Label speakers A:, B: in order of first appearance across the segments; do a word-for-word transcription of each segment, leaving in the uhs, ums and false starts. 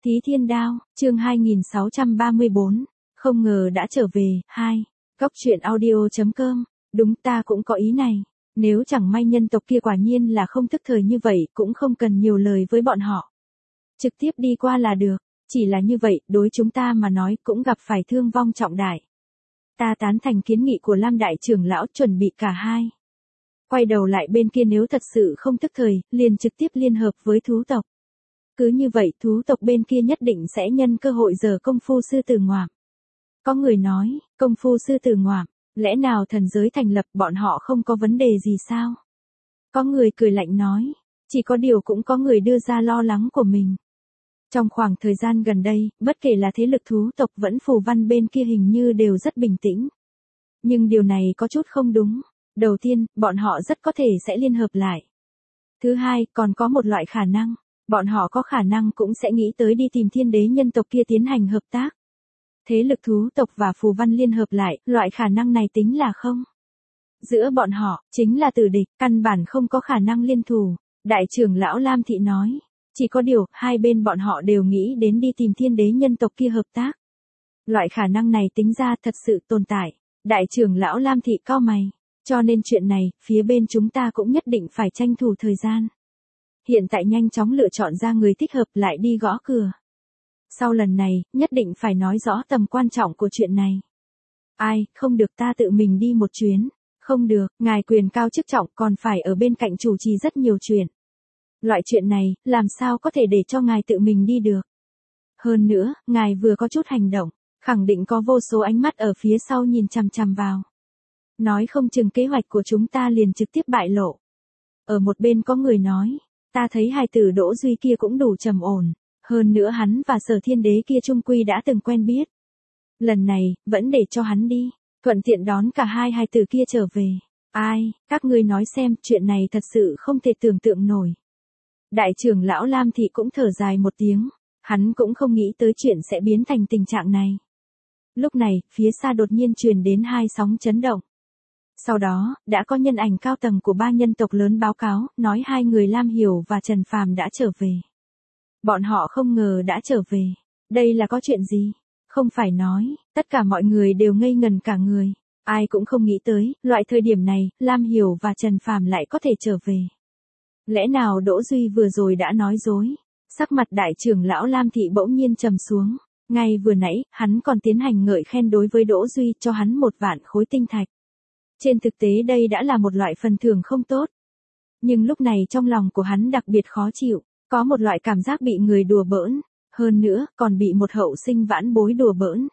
A: Thí Thiên Đao, chương hai nghìn sáu trăm ba mươi bốn, không ngờ đã trở về, hai. Góc truyện audio chấm com, đúng ta cũng có ý này. Nếu chẳng may nhân tộc kia quả nhiên là không thức thời như vậy, cũng không cần nhiều lời với bọn họ. Trực tiếp đi qua là được, chỉ là như vậy, đối chúng ta mà nói cũng gặp phải thương vong trọng đại. Ta tán thành kiến nghị của Lam Đại trưởng lão, chuẩn bị cả hai. Quay đầu lại bên kia nếu thật sự không thức thời, liền trực tiếp liên hợp với thú tộc. Cứ như vậy thú tộc bên kia nhất định sẽ nhân cơ hội giở công phu sư tử ngoạm. Có người nói, công phu sư tử ngoạm, lẽ nào thần giới thành lập bọn họ không có vấn đề gì sao? Có người cười lạnh nói, chỉ có điều cũng có người đưa ra lo lắng của mình. Trong khoảng thời gian gần đây, bất kể là thế lực thú tộc vẫn phù văn bên kia hình như đều rất bình tĩnh. Nhưng điều này có chút không đúng. Đầu tiên, bọn họ rất có thể sẽ liên hợp lại. Thứ hai, còn có một loại khả năng. Bọn họ có khả năng cũng sẽ nghĩ tới đi tìm thiên đế nhân tộc kia tiến hành hợp tác. Thế lực thú tộc và phù văn liên hợp lại, loại khả năng này tính là không. Giữa bọn họ, chính là tử địch, căn bản không có khả năng liên thủ. Đại trưởng lão Lam Thị nói, chỉ có điều, hai bên bọn họ đều nghĩ đến đi tìm thiên đế nhân tộc kia hợp tác. Loại khả năng này tính ra thật sự tồn tại. Đại trưởng lão Lam Thị cau mày. Cho nên chuyện này, phía bên chúng ta cũng nhất định phải tranh thủ thời gian. Hiện tại nhanh chóng lựa chọn ra người thích hợp lại đi gõ cửa. Sau lần này, nhất định phải nói rõ tầm quan trọng của chuyện này. Ai, không được ta tự mình đi một chuyến. Không được, ngài quyền cao chức trọng còn phải ở bên cạnh chủ trì rất nhiều chuyện. Loại chuyện này, làm sao có thể để cho ngài tự mình đi được. Hơn nữa, ngài vừa có chút hành động, khẳng định có vô số ánh mắt ở phía sau nhìn chằm chằm vào. Nói không chừng kế hoạch của chúng ta liền trực tiếp bại lộ. Ở một bên có người nói, ta thấy hài tử Đỗ Duy kia cũng đủ trầm ổn, hơn nữa hắn và Sở Thiên Đế kia chung quy đã từng quen biết. Lần này, vẫn để cho hắn đi, thuận tiện đón cả hai hài tử kia trở về. Ai, các ngươi nói xem, chuyện này thật sự không thể tưởng tượng nổi. Đại trưởng lão Lam Thị cũng thở dài một tiếng, hắn cũng không nghĩ tới chuyện sẽ biến thành tình trạng này. Lúc này, phía xa đột nhiên truyền đến hai sóng chấn động. Sau đó, đã có nhân ảnh cao tầng của ba nhân tộc lớn báo cáo, nói hai người Lam Hiểu và Trần Phàm đã trở về. Bọn họ không ngờ đã trở về. Đây là có chuyện gì? Không phải nói, tất cả mọi người đều ngây ngần cả người. Ai cũng không nghĩ tới, loại thời điểm này, Lam Hiểu và Trần Phàm lại có thể trở về. Lẽ nào Đỗ Duy vừa rồi đã nói dối? Sắc mặt đại trưởng lão Lam Thị bỗng nhiên trầm xuống. Ngay vừa nãy, hắn còn tiến hành ngợi khen đối với Đỗ Duy cho hắn một vạn khối tinh thạch. Trên thực tế đây đã là một loại phần thưởng không tốt. Nhưng lúc này trong lòng của hắn đặc biệt khó chịu, có một loại cảm giác bị người đùa bỡn, hơn nữa còn bị một hậu sinh vãn bối đùa bỡn.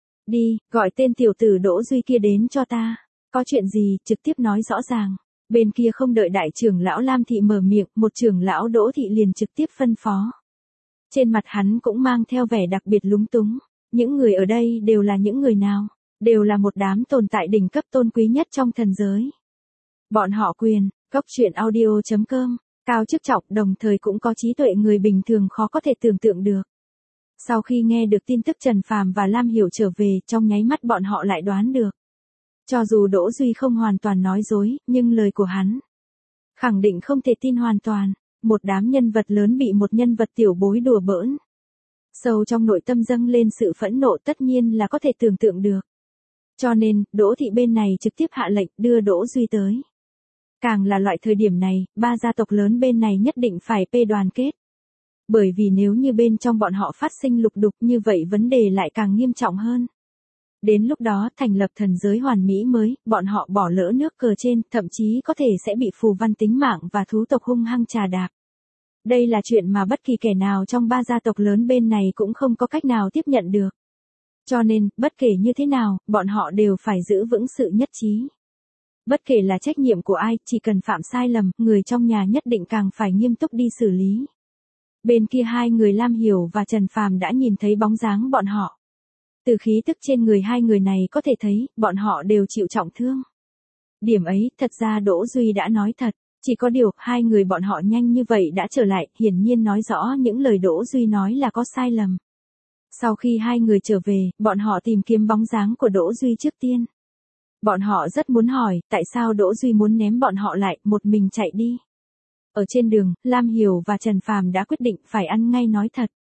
A: Đi, gọi tên tiểu tử Đỗ Duy kia đến cho ta, có chuyện gì trực tiếp nói rõ ràng. Bên kia không đợi đại trưởng lão Lam Thị mở miệng, một trưởng lão Đỗ Thị liền trực tiếp phân phó. Trên mặt hắn cũng mang theo vẻ đặc biệt lúng túng, những người ở đây đều là những người nào? Đều là một đám tồn tại đỉnh cấp tôn quý nhất trong thần giới. Bọn họ quyền, góc truyện audio chấm com, cao chức trọng đồng thời cũng có trí tuệ người bình thường khó có thể tưởng tượng được. Sau khi nghe được tin tức Trần Phàm và Lam Hiểu trở về, trong nháy mắt bọn họ lại đoán được. Cho dù Đỗ Duy không hoàn toàn nói dối, nhưng lời của hắn khẳng định không thể tin hoàn toàn. Một đám nhân vật lớn bị một nhân vật tiểu bối đùa bỡn. Sâu trong nội tâm dâng lên sự phẫn nộ tất nhiên là có thể tưởng tượng được. Cho nên, Đỗ Thị bên này trực tiếp hạ lệnh đưa Đỗ Duy tới. Càng là loại thời điểm này, ba gia tộc lớn bên này nhất định phải pê đoàn kết. Bởi vì nếu như bên trong bọn họ phát sinh lục đục như vậy vấn đề lại càng nghiêm trọng hơn. Đến lúc đó thành lập thần giới hoàn mỹ mới, bọn họ bỏ lỡ nước cờ trên, thậm chí có thể sẽ bị phù văn tính mạng và thú tộc hung hăng trà đạp. Đây là chuyện mà bất kỳ kẻ nào trong ba gia tộc lớn bên này cũng không có cách nào tiếp nhận được. Cho nên, bất kể như thế nào, bọn họ đều phải giữ vững sự nhất trí. Bất kể là trách nhiệm của ai, chỉ cần phạm sai lầm, người trong nhà nhất định càng phải nghiêm túc đi xử lý. Bên kia hai người Lam Hiểu và Trần Phàm đã nhìn thấy bóng dáng bọn họ. Từ khí tức trên người hai người này có thể thấy, bọn họ đều chịu trọng thương. Điểm ấy, thật ra Đỗ Duy đã nói thật, chỉ có điều, hai người bọn họ nhanh như vậy đã trở lại, hiển nhiên nói rõ những lời Đỗ Duy nói là có sai lầm. Sau khi hai người trở về, bọn họ tìm kiếm bóng dáng của Đỗ Duy trước tiên. Bọn họ rất muốn hỏi, tại sao Đỗ Duy muốn ném bọn họ lại, một mình chạy đi. Ở trên đường, Lam Hiểu và Trần Phàm đã quyết định phải ăn ngay nói thật.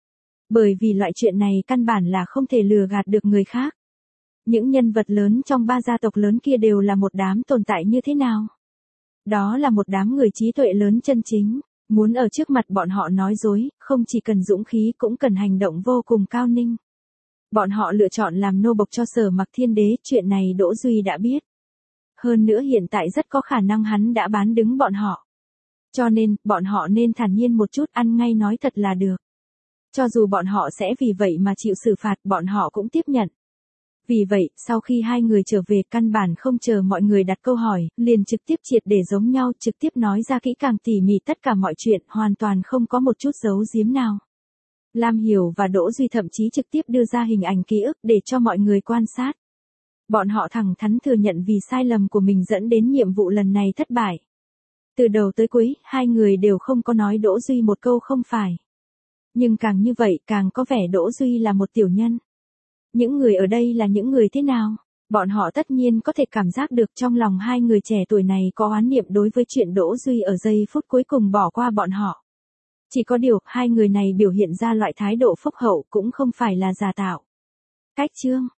A: Bởi vì loại chuyện này căn bản là không thể lừa gạt được người khác. Những nhân vật lớn trong ba gia tộc lớn kia đều là một đám tồn tại như thế nào? Đó là một đám người trí tuệ lớn chân chính, muốn ở trước mặt bọn họ nói dối, không chỉ cần dũng khí cũng cần hành động vô cùng cao ninh. Bọn họ lựa chọn làm nô bộc cho Sở Mặc Thiên Đế, chuyện này Đỗ Duy đã biết. Hơn nữa hiện tại rất có khả năng hắn đã bán đứng bọn họ. Cho nên, bọn họ nên thản nhiên một chút, ăn ngay nói thật là được. Cho dù bọn họ sẽ vì vậy mà chịu xử phạt, bọn họ cũng tiếp nhận. Vì vậy, sau khi hai người trở về, căn bản không chờ mọi người đặt câu hỏi, liền trực tiếp triệt để giống nhau, trực tiếp nói ra kỹ càng tỉ mỉ tất cả mọi chuyện, hoàn toàn không có một chút giấu giếm nào. Lam Hiểu và Đỗ Duy thậm chí trực tiếp đưa ra hình ảnh ký ức để cho mọi người quan sát. Bọn họ thẳng thắn thừa nhận vì sai lầm của mình dẫn đến nhiệm vụ lần này thất bại. Từ đầu tới cuối, hai người đều không có nói Đỗ Duy một câu không phải. Nhưng càng như vậy, càng có vẻ Đỗ Duy là một tiểu nhân. Những người ở đây là những người thế nào? Bọn họ tất nhiên có thể cảm giác được trong lòng hai người trẻ tuổi này có oán niệm đối với chuyện Đỗ Duy ở giây phút cuối cùng bỏ qua bọn họ. Chỉ có điều, hai người này biểu hiện ra loại thái độ phúc hậu cũng không phải là giả tạo. Cách chương